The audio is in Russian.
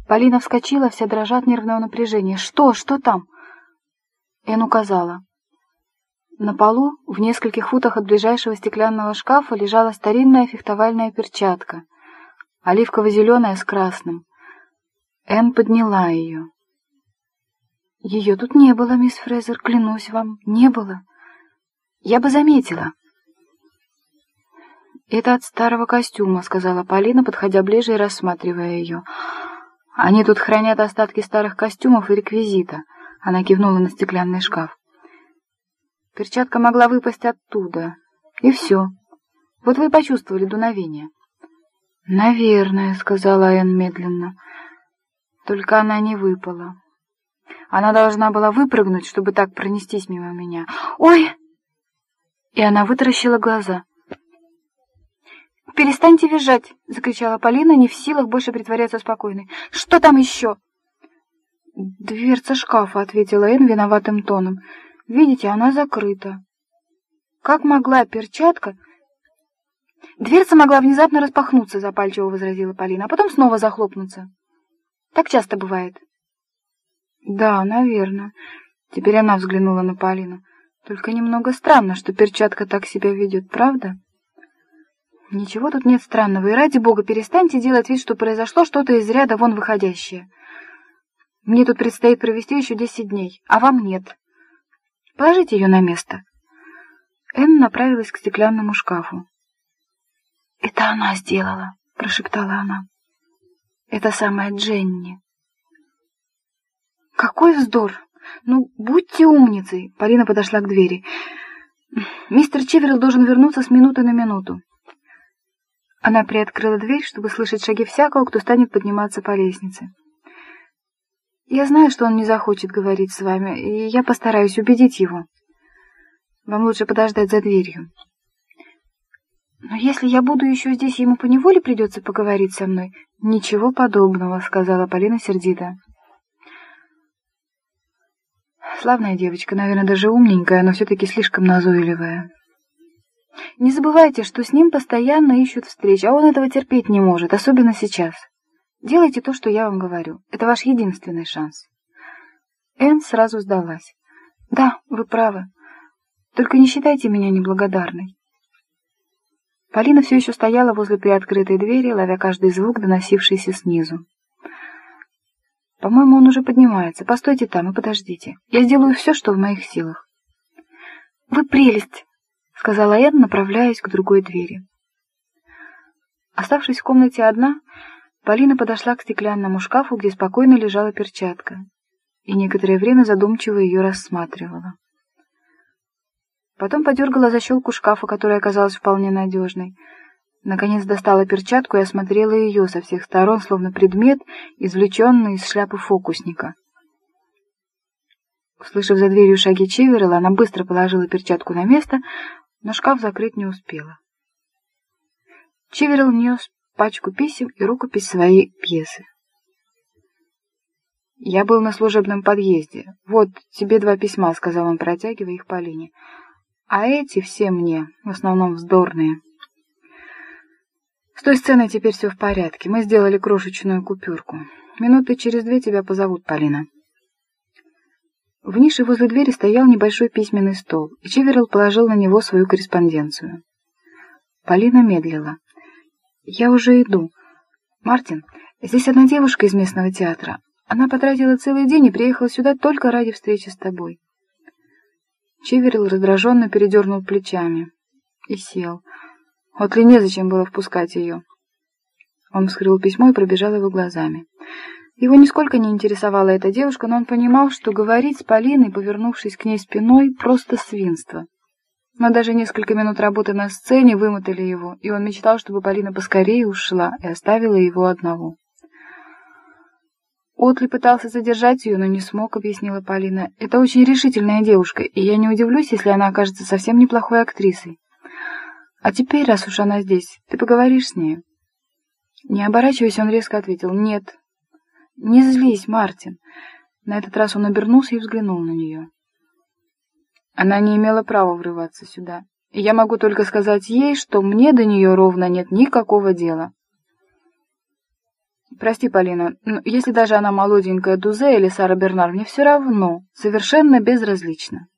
Полина вскочила, вся дрожа от нервного напряжения. «Что? Что там?» Энн указала. На полу, в нескольких футах от ближайшего стеклянного шкафа, лежала старинная фехтовальная перчатка, оливково-зеленая с красным. Энн подняла ее. «Ее тут не было, мисс Фрейзер, клянусь вам, не было. Я бы заметила». «Это от старого костюма», — сказала Полина, подходя ближе и рассматривая ее. «Они тут хранят остатки старых костюмов и реквизита», — она кивнула на стеклянный шкаф. «Перчатка могла выпасть оттуда. И все. Вот вы почувствовали дуновение». «Наверное», — сказала Энн медленно. «Только она не выпала. Она должна была выпрыгнуть, чтобы так пронестись мимо меня. Ой!» И она вытаращила глаза. «Перестаньте визжать!» — закричала Полина, не в силах больше притворяться спокойной. «Что там еще?» «Дверца шкафа», — ответила Энн виноватым тоном. «Видите, она закрыта. Как могла перчатка...» «Дверца могла внезапно распахнуться», — запальчиво возразила Полина, «а потом снова захлопнуться. Так часто бывает». «Да, наверное». Теперь она взглянула на Полину. «Только немного странно, что перчатка так себя ведет, правда?» «Ничего тут нет странного, и ради бога перестаньте делать вид, что произошло что-то из ряда вон выходящее. Мне тут предстоит провести еще 10 дней, а вам нет. Положите ее на место». Энн направилась к стеклянному шкафу. «Это она сделала», — прошептала она. «Это самая Дженни». «Какой вздор! Ну, будьте умницей!» Полина подошла к двери. «Мистер Чиверилл должен вернуться с минуты на минуту». Она приоткрыла дверь, чтобы слышать шаги всякого, кто станет подниматься по лестнице. «Я знаю, что он не захочет говорить с вами, и я постараюсь убедить его. Вам лучше подождать за дверью. Но если я буду еще здесь, ему поневоле придется поговорить со мной». «Ничего подобного», — сказала Полина сердито. «Славная девочка, наверное, даже умненькая, но все-таки слишком назойливая. Не забывайте, что с ним постоянно ищут встреч, а он этого терпеть не может, особенно сейчас. Делайте то, что я вам говорю. Это ваш единственный шанс». Энн сразу сдалась. «Да, вы правы. Только не считайте меня неблагодарной». Полина все еще стояла возле приоткрытой двери, ловя каждый звук, доносившийся снизу. «По-моему, он уже поднимается. Постойте там и подождите. Я сделаю все, что в моих силах». «Вы прелесть!» — сказала Энн, направляясь к другой двери. Оставшись в комнате одна, Полина подошла к стеклянному шкафу, где спокойно лежала перчатка, и некоторое время задумчиво ее рассматривала. Потом подергала защелку шкафа, которая оказалась вполне надежной. Наконец достала перчатку и осмотрела ее со всех сторон, словно предмет, извлеченный из шляпы фокусника. Услышав за дверью шаги Чиверилла, она быстро положила перчатку на место, но шкаф закрыть не успела. Чиверилл нес пачку писем и рукопись своей пьесы. «Я был на служебном подъезде. Вот тебе 2 письма», — сказал он, протягивая их Полине. «А эти все мне, в основном вздорные. С той сценой теперь все в порядке. Мы сделали крошечную купюрку. Минуты через 2 тебя позовут, Полина». В нише возле двери стоял небольшой письменный стол, и Чиверилл положил на него свою корреспонденцию. Полина медлила. «Я уже иду. Мартин, здесь одна девушка из местного театра. Она потратила целый день и приехала сюда только ради встречи с тобой». Чиверилл раздраженно передернул плечами и сел. Вот ли незачем было впускать ее. Он вскрыл письмо и пробежал его глазами. Его нисколько не интересовала эта девушка, но он понимал, что говорить с Полиной, повернувшись к ней спиной, просто свинство. Но даже несколько минут работы на сцене вымотали его, и он мечтал, чтобы Полина поскорее ушла и оставила его одного. Отли пытался задержать ее, но не смог, объяснила Полина. Это очень решительная девушка, и я не удивлюсь, если она окажется совсем неплохой актрисой. А теперь, раз уж она здесь, ты поговоришь с ней? Не оборачиваясь, он резко ответил: «Нет». «Не злись, Мартин». На этот раз он обернулся и взглянул на нее. Она не имела права врываться сюда, и я могу только сказать ей, что мне до нее ровно нет никакого дела. Прости, Полина, но если даже она молоденькая Дузе или Сара Бернар, мне все равно, совершенно безразлично.